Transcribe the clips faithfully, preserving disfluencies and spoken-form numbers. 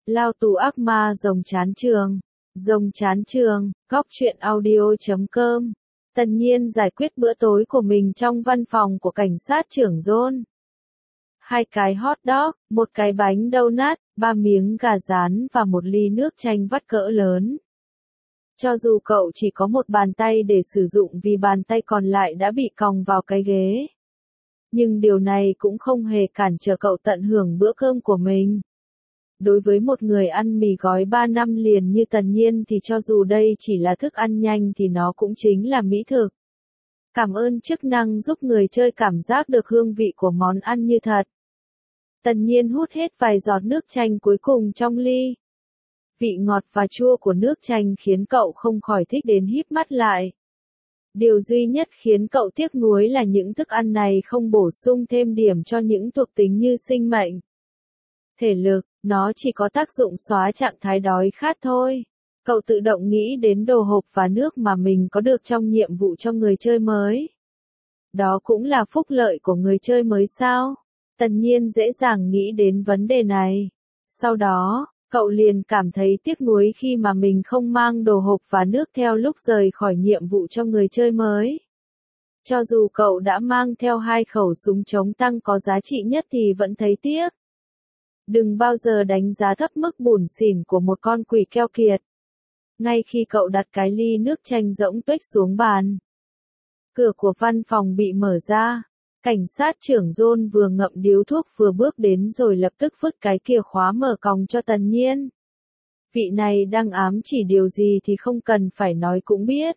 Lao tù ác ma rồng chán trường. Rồng chán trường, góc truyện audio chấm com. Tần Nhiên giải quyết bữa tối của mình trong văn phòng của cảnh sát trưởng John. Hai cái hot dog, một cái bánh donut, ba miếng gà rán và một ly nước chanh vắt cỡ lớn. Cho dù cậu chỉ có một bàn tay để sử dụng vì bàn tay còn lại đã bị còng vào cái ghế. Nhưng điều này cũng không hề cản trở cậu tận hưởng bữa cơm của mình. Đối với một người ăn mì gói ba năm liền như Tần Nhiên thì cho dù đây chỉ là thức ăn nhanh thì nó cũng chính là mỹ thực. Cảm ơn chức năng giúp người chơi cảm giác được hương vị của món ăn như thật. Tần Nhiên hút hết vài giọt nước chanh cuối cùng trong ly. Vị ngọt và chua của nước chanh khiến cậu không khỏi thích đến híp mắt lại. Điều duy nhất khiến cậu tiếc nuối là những thức ăn này không bổ sung thêm điểm cho những thuộc tính như sinh mệnh, thể lực, nó chỉ có tác dụng xóa trạng thái đói khát thôi. Cậu tự động nghĩ đến đồ hộp và nước mà mình có được trong nhiệm vụ cho người chơi mới. Đó cũng là phúc lợi của người chơi mới sao? Tần Nhiên dễ dàng nghĩ đến vấn đề này. Sau đó, cậu liền cảm thấy tiếc nuối khi mà mình không mang đồ hộp và nước theo lúc rời khỏi nhiệm vụ cho người chơi mới. Cho dù cậu đã mang theo hai khẩu súng chống tăng có giá trị nhất thì vẫn thấy tiếc. Đừng bao giờ đánh giá thấp mức bủn xỉn của một con quỷ keo kiệt. Ngay khi cậu đặt cái ly nước chanh rỗng tuếch xuống bàn, cửa của văn phòng bị mở ra. Cảnh sát trưởng John vừa ngậm điếu thuốc vừa bước đến rồi lập tức vứt cái chìa khóa mở còng cho Tần Nhiên. Vị này đang ám chỉ điều gì thì không cần phải nói cũng biết.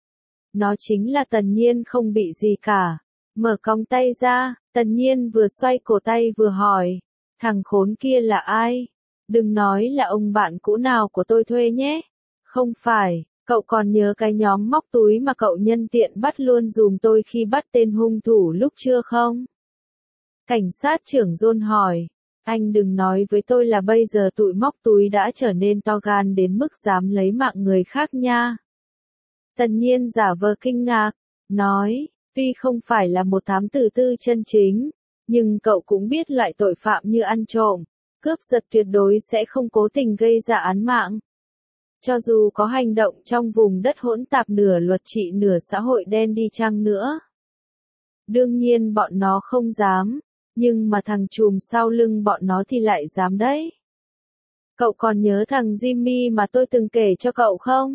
Nó chính là Tần Nhiên không bị gì cả. Mở còng tay ra, Tần Nhiên vừa xoay cổ tay vừa hỏi. Thằng khốn kia là ai? Đừng nói là ông bạn cũ nào của tôi thuê nhé. Không phải, cậu còn nhớ cái nhóm móc túi mà cậu nhân tiện bắt luôn dùm tôi khi bắt tên hung thủ lúc trưa không? Cảnh sát trưởng John hỏi. Anh đừng nói với tôi là bây giờ tụi móc túi đã trở nên to gan đến mức dám lấy mạng người khác nha. Tần Nhiên giả vờ kinh ngạc, nói, tuy không phải là một thám tử tư chân chính, nhưng cậu cũng biết loại tội phạm như ăn trộm, cướp giật tuyệt đối sẽ không cố tình gây ra án mạng. Cho dù có hành động trong vùng đất hỗn tạp nửa luật trị nửa xã hội đen đi chăng nữa. Đương nhiên bọn nó không dám, nhưng mà thằng trùm sau lưng bọn nó thì lại dám đấy. Cậu còn nhớ thằng Jimmy mà tôi từng kể cho cậu không?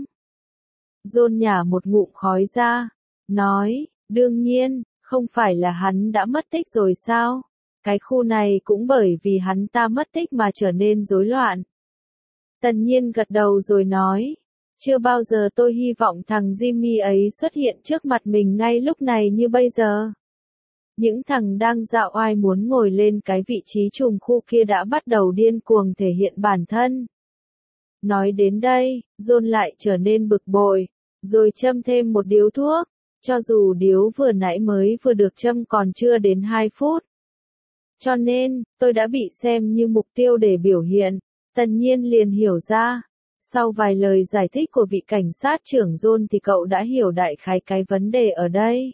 John nhả một ngụm khói ra, nói, đương nhiên, không phải là hắn đã mất tích rồi sao? Cái khu này cũng bởi vì hắn ta mất tích mà trở nên rối loạn. Tần Nhiên gật đầu rồi nói, chưa bao giờ tôi hy vọng thằng Jimmy ấy xuất hiện trước mặt mình ngay lúc này như bây giờ. Những thằng đang dạo oai muốn ngồi lên cái vị trí trùm khu kia đã bắt đầu điên cuồng thể hiện bản thân. Nói đến đây, John lại trở nên bực bội, rồi châm thêm một điếu thuốc, cho dù điếu vừa nãy mới vừa được châm còn chưa đến hai phút. Cho nên, tôi đã bị xem như mục tiêu để biểu hiện. Tần Nhiên liền hiểu ra. Sau vài lời giải thích của vị cảnh sát trưởng John thì cậu đã hiểu đại khái cái vấn đề ở đây.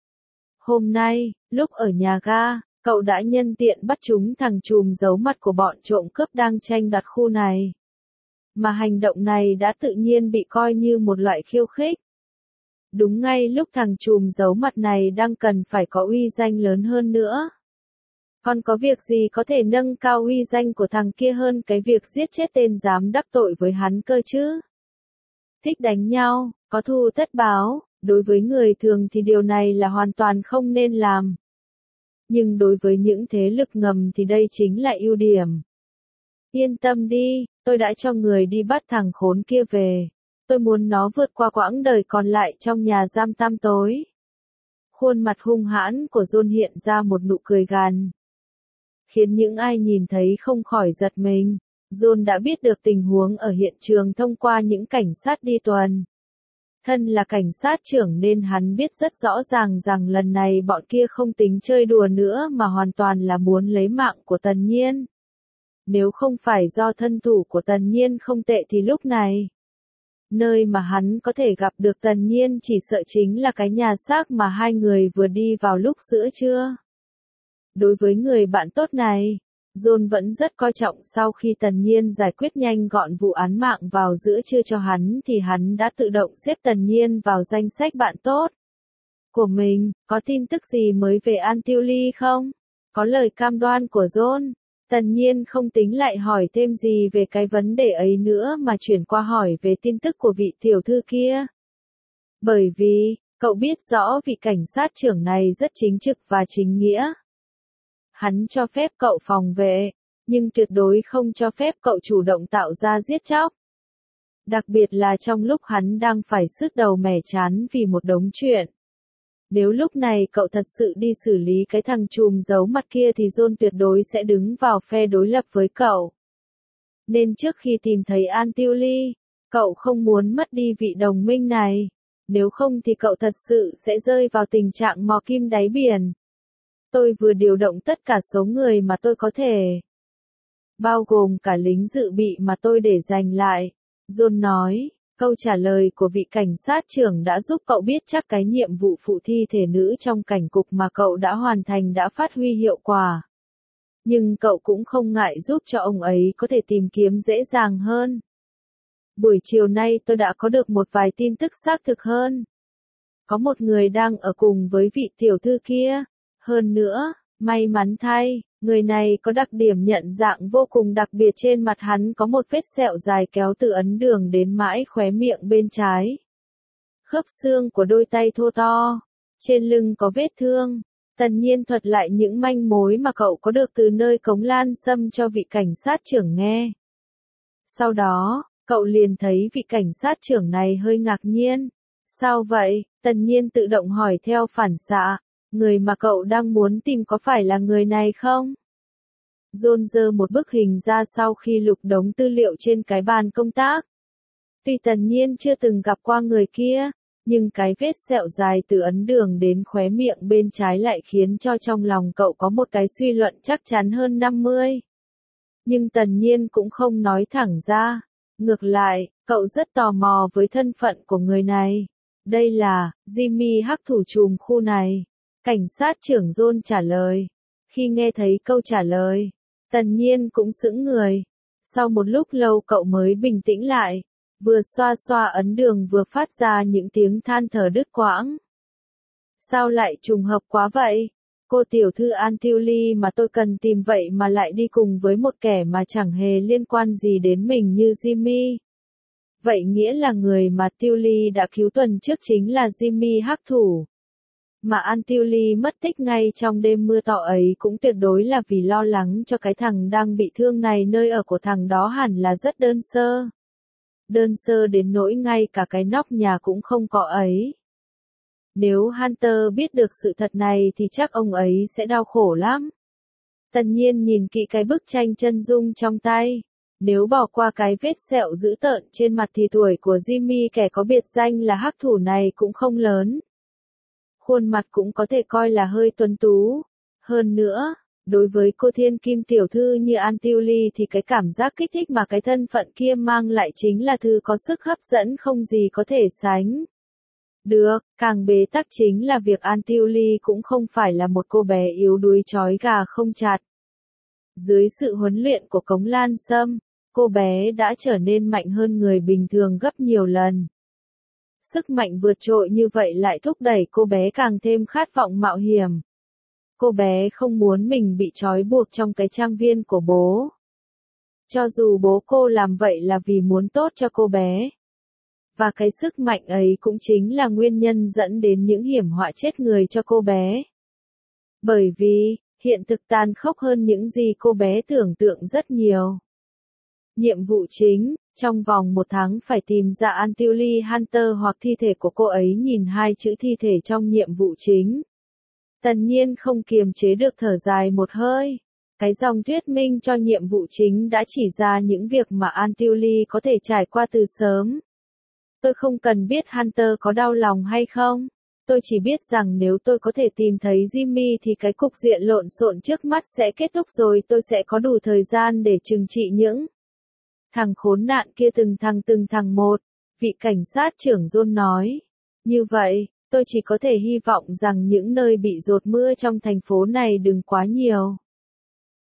Hôm nay, lúc ở nhà ga, cậu đã nhân tiện bắt chúng thằng trùm giấu mặt của bọn trộm cướp đang tranh đoạt khu này. Mà hành động này đã tự nhiên bị coi như một loại khiêu khích. Đúng ngay lúc thằng trùm giấu mặt này đang cần phải có uy danh lớn hơn nữa. Còn có việc gì có thể nâng cao uy danh của thằng kia hơn cái việc giết chết tên dám đắc tội với hắn cơ chứ? Thích đánh nhau, có thù tất báo, đối với người thường thì điều này là hoàn toàn không nên làm. Nhưng đối với những thế lực ngầm thì đây chính là ưu điểm. Yên tâm đi, tôi đã cho người đi bắt thằng khốn kia về. Tôi muốn nó vượt qua quãng đời còn lại trong nhà giam tăm tối. Khuôn mặt hung hãn của John hiện ra một nụ cười gằn, khiến những ai nhìn thấy không khỏi giật mình. John đã biết được tình huống ở hiện trường thông qua những cảnh sát đi tuần. Thân là cảnh sát trưởng nên hắn biết rất rõ ràng rằng lần này bọn kia không tính chơi đùa nữa mà hoàn toàn là muốn lấy mạng của Tần Nhiên. Nếu không phải do thân thủ của Tần Nhiên không tệ thì lúc này, nơi mà hắn có thể gặp được Tần Nhiên chỉ sợ chính là cái nhà xác mà hai người vừa đi vào lúc giữa trưa. Đối với người bạn tốt này, John vẫn rất coi trọng sau khi Tần Nhiên giải quyết nhanh gọn vụ án mạng vào giữa trưa cho hắn thì hắn đã tự động xếp Tần Nhiên vào danh sách bạn tốt của mình. Có tin tức gì mới về An Tiêu Ly không? Có lời cam đoan của John. Tần Nhiên không tính lại hỏi thêm gì về cái vấn đề ấy nữa mà chuyển qua hỏi về tin tức của vị tiểu thư kia. Bởi vì, cậu biết rõ vị cảnh sát trưởng này rất chính trực và chính nghĩa. Hắn cho phép cậu phòng vệ, nhưng tuyệt đối không cho phép cậu chủ động tạo ra giết chóc. Đặc biệt là trong lúc hắn đang phải sứt đầu mẻ chán vì một đống chuyện. Nếu lúc này cậu thật sự đi xử lý cái thằng trùm giấu mặt kia thì John tuyệt đối sẽ đứng vào phe đối lập với cậu. Nên trước khi tìm thấy An Tiêu Ly, cậu không muốn mất đi vị đồng minh này. Nếu không thì cậu thật sự sẽ rơi vào tình trạng mò kim đáy biển. Tôi vừa điều động tất cả số người mà tôi có thể. Bao gồm cả lính dự bị mà tôi để dành lại. John nói, câu trả lời của vị cảnh sát trưởng đã giúp cậu biết chắc cái nhiệm vụ phụ thi thể nữ trong cảnh cục mà cậu đã hoàn thành đã phát huy hiệu quả. Nhưng cậu cũng không ngại giúp cho ông ấy có thể tìm kiếm dễ dàng hơn. Buổi chiều nay tôi đã có được một vài tin tức xác thực hơn. Có một người đang ở cùng với vị tiểu thư kia. Hơn nữa, may mắn thay, người này có đặc điểm nhận dạng vô cùng đặc biệt, trên mặt hắn có một vết sẹo dài kéo từ ấn đường đến mãi khóe miệng bên trái. Khớp xương của đôi tay thô to, trên lưng có vết thương. Tần Nhiên thuật lại những manh mối mà cậu có được từ nơi Cống Lan Sâm cho vị cảnh sát trưởng nghe. Sau đó, cậu liền thấy vị cảnh sát trưởng này hơi ngạc nhiên. Sao vậy? Tần Nhiên tự động hỏi theo phản xạ. Người mà cậu đang muốn tìm có phải là người này không? John giơ một bức hình ra sau khi lục đống tư liệu trên cái bàn công tác. Tuy Tần Nhiên chưa từng gặp qua người kia, nhưng cái vết sẹo dài từ ấn đường đến khóe miệng bên trái lại khiến cho trong lòng cậu có một cái suy luận chắc chắn hơn năm mươi. Nhưng Tần Nhiên cũng không nói thẳng ra. Ngược lại, cậu rất tò mò với thân phận của người này. Đây là Jimmy, hắc thủ trùm khu này. Cảnh sát trưởng John trả lời. Khi nghe thấy câu trả lời, Tần Nhiên cũng sững người. Sau một lúc lâu cậu mới bình tĩnh lại, vừa xoa xoa ấn đường vừa phát ra những tiếng than thở đứt quãng. Sao lại trùng hợp quá vậy? Cô tiểu thư An Tiêu Ly mà tôi cần tìm vậy mà lại đi cùng với một kẻ mà chẳng hề liên quan gì đến mình như Jimmy. Vậy nghĩa là người mà Tiêu Ly đã cứu tuần trước chính là Jimmy hắc thủ. Mà An Tiêu Ly mất tích ngay trong đêm mưa to ấy cũng tuyệt đối là vì lo lắng cho cái thằng đang bị thương này. Nơi ở của thằng đó hẳn là rất đơn sơ. Đơn sơ đến nỗi ngay cả cái nóc nhà cũng không có ấy. Nếu Hunter biết được sự thật này thì chắc ông ấy sẽ đau khổ lắm. Tần Nhiên nhìn kỹ cái bức tranh chân dung trong tay. Nếu bỏ qua cái vết sẹo dữ tợn trên mặt thì tuổi của Jimmy, kẻ có biệt danh là hắc thủ này, cũng không lớn. Khuôn mặt cũng có thể coi là hơi tuấn tú. Hơn nữa, đối với cô thiên kim tiểu thư như An Tiêu Ly thì cái cảm giác kích thích mà cái thân phận kia mang lại chính là thứ có sức hấp dẫn không gì có thể sánh được. Càng bế tắc chính là việc An Tiêu Ly cũng không phải là một cô bé yếu đuối trói gà không chặt. Dưới sự huấn luyện của Cống Lan Sâm, cô bé đã trở nên mạnh hơn người bình thường gấp nhiều lần. Sức mạnh vượt trội như vậy lại thúc đẩy cô bé càng thêm khát vọng mạo hiểm. Cô bé không muốn mình bị trói buộc trong cái trang viên của bố. Cho dù bố cô làm vậy là vì muốn tốt cho cô bé. Và cái sức mạnh ấy cũng chính là nguyên nhân dẫn đến những hiểm họa chết người cho cô bé. Bởi vì, hiện thực tàn khốc hơn những gì cô bé tưởng tượng rất nhiều. Nhiệm vụ chính, trong vòng một tháng phải tìm ra An Tiêu Ly Hunter hoặc thi thể của cô ấy. Nhìn hai chữ thi thể trong nhiệm vụ chính, Tần Nhiên không kiềm chế được thở dài một hơi. Cái dòng thuyết minh cho nhiệm vụ chính đã chỉ ra những việc mà An Tiêu Ly có thể trải qua từ sớm. Tôi không cần biết Hunter có đau lòng hay không. Tôi chỉ biết rằng nếu tôi có thể tìm thấy Jimmy thì cái cục diện lộn xộn trước mắt sẽ kết thúc rồi. Tôi sẽ có đủ thời gian để trừng trị những thằng khốn nạn kia từng thằng từng thằng một. Vị cảnh sát trưởng John nói. Như vậy, tôi chỉ có thể hy vọng rằng những nơi bị dột mưa trong thành phố này đừng quá nhiều.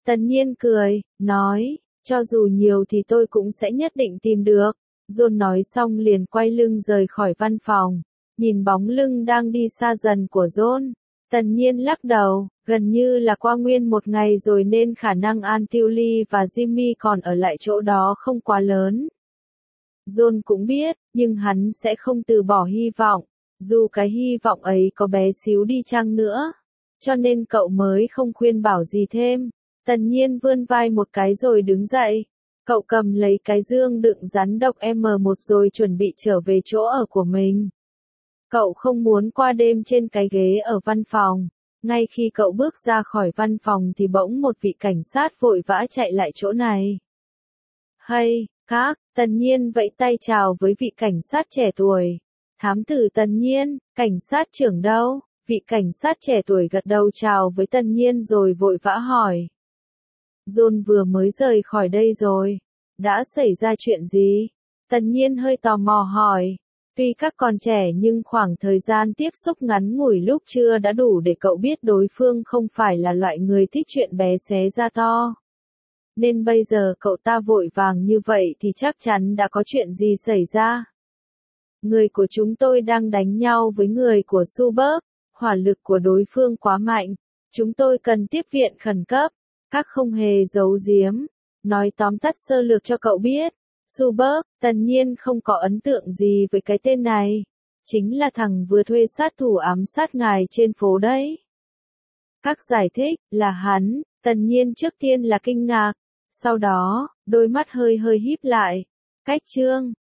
Tần Nhiên cười, nói, cho dù nhiều thì tôi cũng sẽ nhất định tìm được. John nói xong liền quay lưng rời khỏi văn phòng, nhìn bóng lưng đang đi xa dần của John. Tần Nhiên lắc đầu, gần như là qua nguyên một ngày rồi nên khả năng An Tiêu Ly và Jimmy còn ở lại chỗ đó không quá lớn. John cũng biết, nhưng hắn sẽ không từ bỏ hy vọng, dù cái hy vọng ấy có bé xíu đi chăng nữa. Cho nên cậu mới không khuyên bảo gì thêm. Tần Nhiên vươn vai một cái rồi đứng dậy. Cậu cầm lấy cái dương đựng rắn độc M một rồi chuẩn bị trở về chỗ ở của mình. Cậu không muốn qua đêm trên cái ghế ở văn phòng. Ngay khi cậu bước ra khỏi văn phòng thì bỗng một vị cảnh sát vội vã chạy lại chỗ này. Hay, các, Tần Nhiên vẫy tay chào với vị cảnh sát trẻ tuổi. Thám tử Tần Nhiên, cảnh sát trưởng đâu? Vị cảnh sát trẻ tuổi gật đầu chào với Tần Nhiên rồi vội vã hỏi. John vừa mới rời khỏi đây rồi. Đã xảy ra chuyện gì? Tần Nhiên hơi tò mò hỏi. Tuy các con trẻ nhưng khoảng thời gian tiếp xúc ngắn ngủi lúc trưa đã đủ để cậu biết đối phương không phải là loại người thích chuyện bé xé ra to. Nên bây giờ cậu ta vội vàng như vậy thì chắc chắn đã có chuyện gì xảy ra. Người của chúng tôi đang đánh nhau với người của Suburb, hỏa lực của đối phương quá mạnh. Chúng tôi cần tiếp viện khẩn cấp. Các không hề giấu giếm. Nói tóm tắt sơ lược cho cậu biết. Suburb, Tần Nhiên không có ấn tượng gì với cái tên này. Chính là thằng vừa thuê sát thủ ám sát ngài trên phố đấy. Các giải thích, là hắn. Tần Nhiên trước tiên là kinh ngạc. Sau đó, đôi mắt hơi hơi híp lại. Cách chương